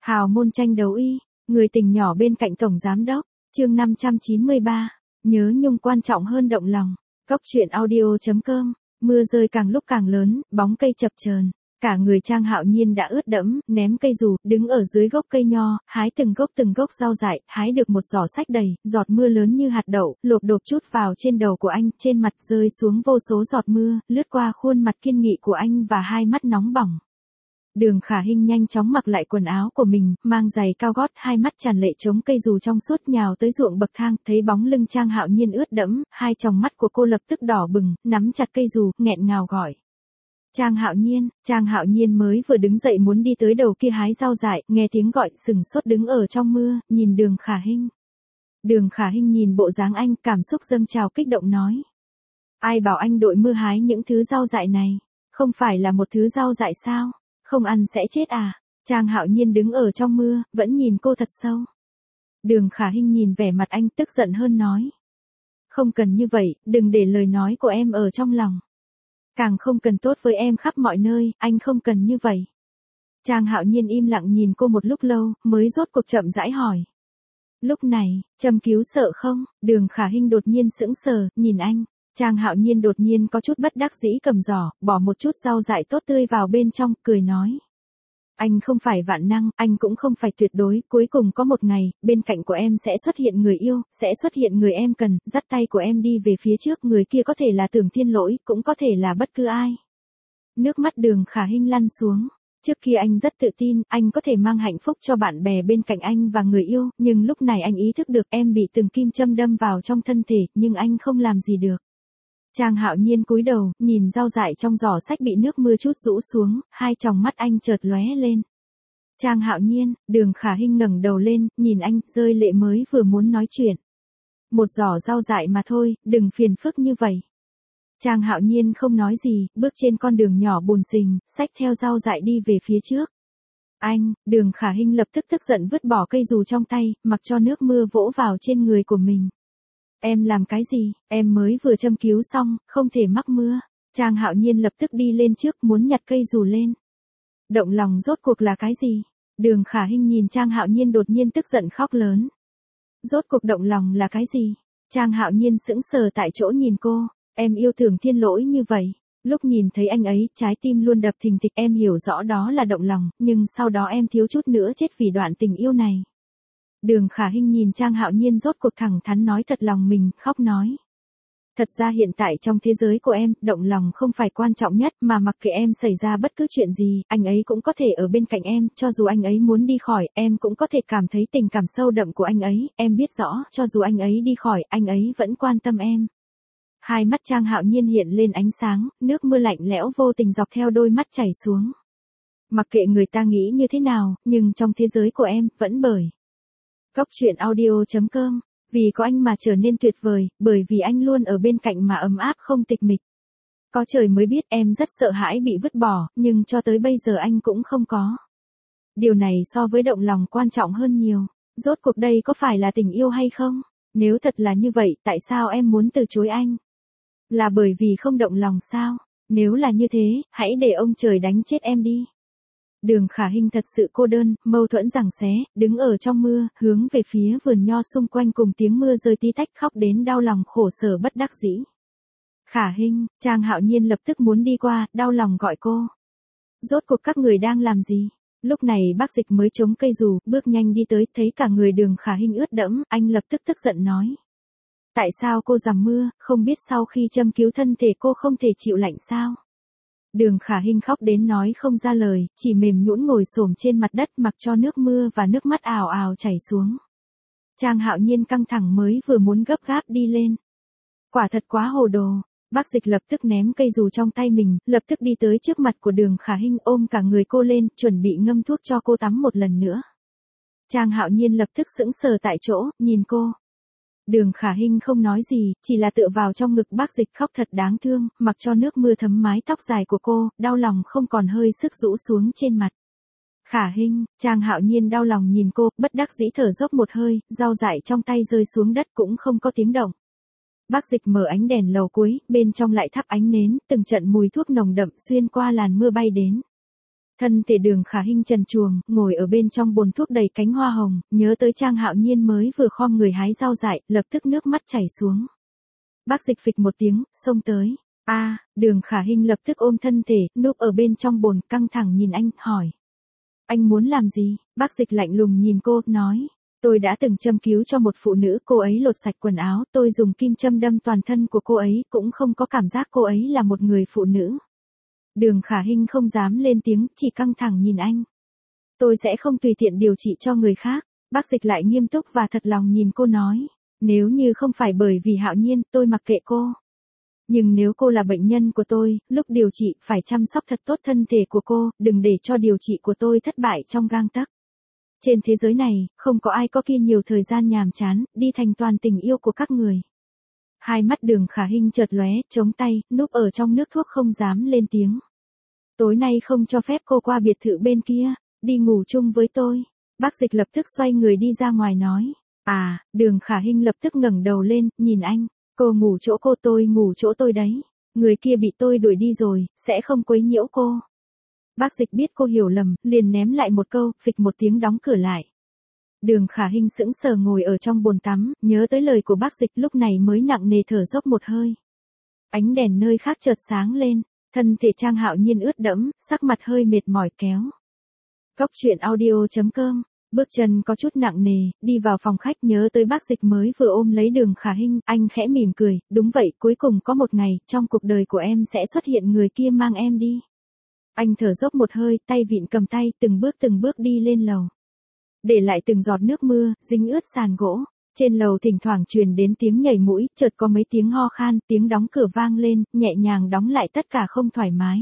Hào môn tranh đấu y, người tình nhỏ bên cạnh tổng giám đốc, chương 593, nhớ nhung quan trọng hơn động lòng. Cốc truyện audio.com, mưa rơi càng lúc càng lớn, bóng cây chập chờn, cả người Trang Hạo Nhiên đã ướt đẫm, ném cây dù, đứng ở dưới gốc cây nho, hái từng gốc rau dại, hái được một giỏ sách đầy, giọt mưa lớn như hạt đậu, lộp độp chút vào trên đầu của anh, trên mặt rơi xuống vô số giọt mưa, lướt qua khuôn mặt kiên nghị của anh và hai mắt nóng bỏng. Đường Khả Hinh nhanh chóng mặc lại quần áo của mình, mang giày cao gót, hai mắt tràn lệ chống cây dù trong suốt nhào tới ruộng bậc thang, thấy bóng lưng Trang Hạo Nhiên ướt đẫm, hai tròng mắt của cô lập tức đỏ bừng, nắm chặt cây dù, nghẹn ngào gọi. Trang Hạo Nhiên mới vừa đứng dậy muốn đi tới đầu kia hái rau dại, nghe tiếng gọi, sừng sốt đứng ở trong mưa, nhìn Đường Khả Hinh. Đường Khả Hinh nhìn bộ dáng anh, cảm xúc dâng trào kích động nói. Ai bảo anh đội mưa hái những thứ rau dại này, không phải là một thứ rau dại sao? Không ăn sẽ chết à? Trang Hạo Nhiên đứng ở trong mưa, vẫn nhìn cô thật sâu. Đường Khả Hinh nhìn vẻ mặt anh tức giận hơn nói. Không cần như vậy, đừng để lời nói của em ở trong lòng. Càng không cần tốt với em khắp mọi nơi, anh không cần như vậy. Trang Hạo Nhiên im lặng nhìn cô một lúc lâu, mới rốt cuộc chậm rãi hỏi. Lúc này, châm cứu sợ không? Đường Khả Hinh đột nhiên sững sờ, nhìn anh. Trang Hạo Nhiên đột nhiên có chút bất đắc dĩ cầm giỏ, bỏ một chút rau dại tốt tươi vào bên trong, cười nói. Anh không phải vạn năng, anh cũng không phải tuyệt đối, cuối cùng có một ngày, bên cạnh của em sẽ xuất hiện người yêu, sẽ xuất hiện người em cần, dắt tay của em đi về phía trước, người kia có thể là Tưởng Thiên Lỗi, cũng có thể là bất cứ ai. Nước mắt Đường Khả Hinh lăn xuống. Trước kia anh rất tự tin, anh có thể mang hạnh phúc cho bạn bè bên cạnh anh và người yêu, nhưng lúc này anh ý thức được em bị từng kim châm đâm vào trong thân thể, nhưng anh không làm gì được. Trang Hạo Nhiên cúi đầu, nhìn rau dại trong giỏ sách bị nước mưa chút rũ xuống, hai tròng mắt anh chợt lóe lên. Trang Hạo Nhiên, Đường Khả Hinh ngẩng đầu lên, nhìn anh, rơi lệ mới vừa muốn nói chuyện. Một giỏ rau dại mà thôi, đừng phiền phức như vậy. Trang Hạo Nhiên không nói gì, bước trên con đường nhỏ bùn xình, xách theo rau dại đi về phía trước. Anh, Đường Khả Hinh lập tức tức giận vứt bỏ cây dù trong tay, mặc cho nước mưa vỗ vào trên người của mình. Em làm cái gì? Em mới vừa châm cứu xong, không thể mắc mưa. Trang Hạo Nhiên lập tức đi lên trước muốn nhặt cây dù lên. Động lòng rốt cuộc là cái gì? Đường Khả Hinh nhìn Trang Hạo Nhiên đột nhiên tức giận khóc lớn. Rốt cuộc động lòng là cái gì? Trang Hạo Nhiên sững sờ tại chỗ nhìn cô. Em yêu Tưởng Thiên Lỗi như vậy. Lúc nhìn thấy anh ấy, trái tim luôn đập thình thịch, em hiểu rõ đó là động lòng, nhưng sau đó em thiếu chút nữa chết vì đoạn tình yêu này. Đường Khả Hinh nhìn Trang Hạo Nhiên rốt cuộc thẳng thắn nói thật lòng mình, khóc nói. Thật ra hiện tại trong thế giới của em, động lòng không phải quan trọng nhất, mà mặc kệ em xảy ra bất cứ chuyện gì, anh ấy cũng có thể ở bên cạnh em, cho dù anh ấy muốn đi khỏi, em cũng có thể cảm thấy tình cảm sâu đậm của anh ấy, em biết rõ, cho dù anh ấy đi khỏi, anh ấy vẫn quan tâm em. Hai mắt Trang Hạo Nhiên hiện lên ánh sáng, nước mưa lạnh lẽo vô tình dọc theo đôi mắt chảy xuống. Mặc kệ người ta nghĩ như thế nào, nhưng trong thế giới của em, vẫn bởi. Cốc truyện audio.com, vì có anh mà trở nên tuyệt vời, bởi vì anh luôn ở bên cạnh mà ấm áp không tịch mịch. Có trời mới biết em rất sợ hãi bị vứt bỏ, nhưng cho tới bây giờ anh cũng không có. Điều này so với động lòng quan trọng hơn nhiều. Rốt cuộc đây có phải là tình yêu hay không? Nếu thật là như vậy, tại sao em muốn từ chối anh? Là bởi vì không động lòng sao? Nếu là như thế, hãy để ông trời đánh chết em đi. Đường Khả Hinh thật sự cô đơn, mâu thuẫn giằng xé, đứng ở trong mưa, hướng về phía vườn nho xung quanh cùng tiếng mưa rơi tí tách khóc đến đau lòng khổ sở bất đắc dĩ. Khả Hinh, Trang Hạo Nhiên lập tức muốn đi qua, đau lòng gọi cô. Rốt cuộc các người đang làm gì? Lúc này bác Dịch mới chống cây dù, bước nhanh đi tới, thấy cả người Đường Khả Hinh ướt đẫm, anh lập tức tức giận nói. Tại sao cô dầm mưa, không biết sau khi châm cứu thân thể cô không thể chịu lạnh sao? Đường Khả Hinh khóc đến nói không ra lời, chỉ mềm nhũn ngồi xổm trên mặt đất mặc cho nước mưa và nước mắt ào ào chảy xuống. Trang Hạo Nhiên căng thẳng mới vừa muốn gấp gáp đi lên. Quả thật quá hồ đồ. Bác Dịch lập tức ném cây dù trong tay mình, lập tức đi tới trước mặt của Đường Khả Hinh ôm cả người cô lên, chuẩn bị ngâm thuốc cho cô tắm một lần nữa. Trang Hạo Nhiên lập tức sững sờ tại chỗ, nhìn cô. Đường Khả Hinh không nói gì, chỉ là tựa vào trong ngực bác Dịch khóc thật đáng thương, mặc cho nước mưa thấm mái tóc dài của cô, đau lòng không còn hơi sức rũ xuống trên mặt. Khả Hinh, Trang Hạo Nhiên đau lòng nhìn cô, bất đắc dĩ thở dốc một hơi, rau dại trong tay rơi xuống đất cũng không có tiếng động. Bác Dịch mở ánh đèn lầu cuối, bên trong lại thắp ánh nến, từng trận mùi thuốc nồng đậm xuyên qua làn mưa bay đến. Thân thể Đường Khả Hinh trần truồng, ngồi ở bên trong bồn thuốc đầy cánh hoa hồng, nhớ tới Trang Hạo Nhiên mới vừa khom người hái rau dại, lập tức nước mắt chảy xuống. Bác Dịch phịch một tiếng, xông tới. Đường Khả Hinh lập tức ôm thân thể, núp ở bên trong bồn, căng thẳng nhìn anh, hỏi. Anh muốn làm gì? Bác Dịch lạnh lùng nhìn cô, nói. Tôi đã từng châm cứu cho một phụ nữ, cô ấy lột sạch quần áo, tôi dùng kim châm đâm toàn thân của cô ấy, cũng không có cảm giác cô ấy là một người phụ nữ. Đường Khả Hinh không dám lên tiếng, chỉ căng thẳng nhìn anh. Tôi sẽ không tùy tiện điều trị cho người khác. Bác Dịch lại nghiêm túc và thật lòng nhìn cô nói. Nếu như không phải bởi vì Hạo Nhiên, tôi mặc kệ cô. Nhưng nếu cô là bệnh nhân của tôi, lúc điều trị, phải chăm sóc thật tốt thân thể của cô, đừng để cho điều trị của tôi thất bại trong gang tấc. Trên thế giới này, không có ai có kia nhiều thời gian nhàm chán, đi thành toàn tình yêu của các người. Hai mắt Đường Khả Hinh chợt lóe, chống tay, núp ở trong nước thuốc không dám lên tiếng. Tối nay không cho phép cô qua biệt thự bên kia, đi ngủ chung với tôi. Bác Dịch lập tức xoay người đi ra ngoài nói. Đường Khả Hinh lập tức ngẩng đầu lên, nhìn anh. Cô ngủ chỗ cô, tôi ngủ chỗ tôi đấy. Người kia bị tôi đuổi đi rồi, sẽ không quấy nhiễu cô. Bác Dịch biết cô hiểu lầm, liền ném lại một câu, phịch một tiếng đóng cửa lại. Đường Khả Hinh sững sờ ngồi ở trong bồn tắm, nhớ tới lời của bác Dịch lúc này mới nặng nề thở dốc một hơi. Ánh đèn nơi khác chợt sáng lên, thân thể Trang Hạo Nhiên ướt đẫm, sắc mặt hơi mệt mỏi kéo. Cốc truyện audio.com. Bước chân có chút nặng nề, đi vào phòng khách nhớ tới bác Dịch mới vừa ôm lấy Đường Khả Hinh, anh khẽ mỉm cười, đúng vậy, cuối cùng có một ngày, trong cuộc đời của em sẽ xuất hiện người kia mang em đi. Anh thở dốc một hơi, tay vịn cầm tay, từng bước đi lên lầu. Để lại từng giọt nước mưa, dính ướt sàn gỗ. Trên lầu thỉnh thoảng truyền đến tiếng nhảy mũi, chợt có mấy tiếng ho khan, tiếng đóng cửa vang lên, nhẹ nhàng đóng lại tất cả không thoải mái.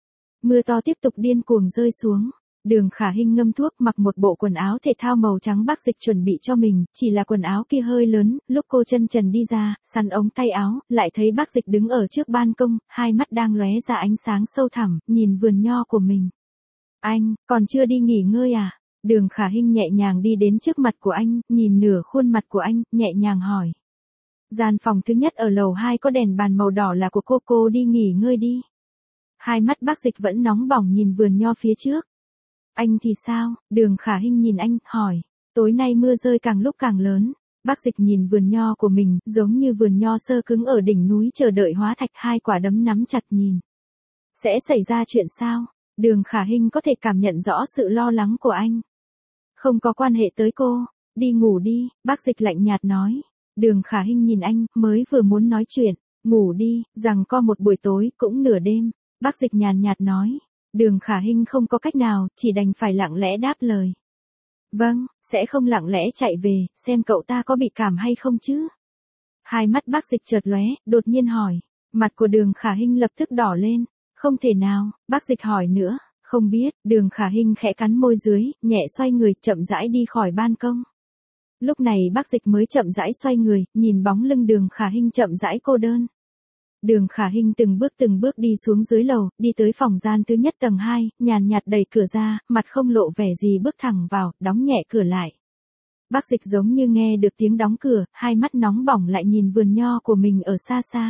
Mưa to tiếp tục điên cuồng rơi xuống. Đường Khả Hinh ngâm thuốc, mặc một bộ quần áo thể thao màu trắng bác Dịch chuẩn bị cho mình, chỉ là quần áo kia hơi lớn, lúc cô chân trần đi ra, sắn ống tay áo, lại thấy bác Dịch đứng ở trước ban công, hai mắt đang lóe ra ánh sáng sâu thẳm, nhìn vườn nho của mình. Anh, còn chưa đi nghỉ ngơi à? Đường Khả Hinh nhẹ nhàng đi đến trước mặt của anh, nhìn nửa khuôn mặt của anh, nhẹ nhàng hỏi. Gian phòng thứ nhất ở lầu 2 có đèn bàn màu đỏ là của cô đi nghỉ ngơi đi. Hai mắt bác Dịch vẫn nóng bỏng nhìn vườn nho phía trước. Anh thì sao? Đường Khả Hinh nhìn anh, hỏi. Tối nay mưa rơi càng lúc càng lớn. Bác Dịch nhìn vườn nho của mình, giống như vườn nho sơ cứng ở đỉnh núi chờ đợi hóa thạch, hai quả đấm nắm chặt nhìn. Sẽ xảy ra chuyện sao? Đường Khả Hinh có thể cảm nhận rõ sự lo lắng của anh. Không có quan hệ tới cô. Đi ngủ đi, bác Dịch lạnh nhạt nói. Đường Khả Hinh nhìn anh, mới vừa muốn nói chuyện. Ngủ đi, rằng co một buổi tối, cũng nửa đêm. Bác Dịch nhàn nhạt nói. Đường Khả Hinh không có cách nào, chỉ đành phải lặng lẽ đáp lời. Vâng, sẽ không lặng lẽ chạy về, xem cậu ta có bị cảm hay không chứ. Hai mắt bác Dịch chợt lóe, đột nhiên hỏi. Mặt của Đường Khả Hinh lập tức đỏ lên. Không thể nào, bác Dịch hỏi nữa. Không biết, Đường Khả Hinh khẽ cắn môi dưới, nhẹ xoay người, chậm rãi đi khỏi ban công. Lúc này bác Dịch mới chậm rãi xoay người, nhìn bóng lưng Đường Khả Hinh chậm rãi cô đơn. Đường Khả Hinh từng bước đi xuống dưới lầu, đi tới phòng gian thứ nhất tầng 2, nhàn nhạt đẩy cửa ra, mặt không lộ vẻ gì bước thẳng vào, đóng nhẹ cửa lại. Bác Dịch giống như nghe được tiếng đóng cửa, hai mắt nóng bỏng lại nhìn vườn nho của mình ở xa xa.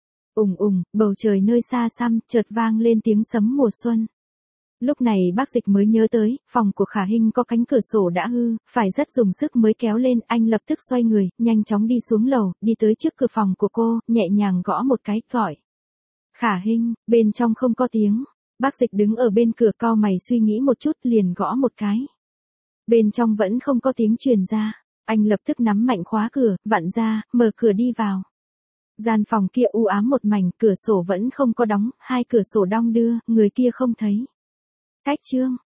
Bầu trời nơi xa xăm, chợt vang lên tiếng sấm mùa xuân. Lúc này bác Dịch mới nhớ tới, phòng của Khả Hinh có cánh cửa sổ đã hư, phải rất dùng sức mới kéo lên, anh lập tức xoay người, nhanh chóng đi xuống lầu, đi tới trước cửa phòng của cô, nhẹ nhàng gõ một cái, gọi. Khả Hinh, bên trong không có tiếng. Bác Dịch đứng ở bên cửa cau mày suy nghĩ một chút, liền gõ một cái. Bên trong vẫn không có tiếng truyền ra, anh lập tức nắm mạnh khóa cửa, vặn ra, mở cửa đi vào. Gian phòng kia u ám một mảnh, cửa sổ vẫn không có đóng, hai cửa sổ đong đưa, người kia không thấy. Cách chương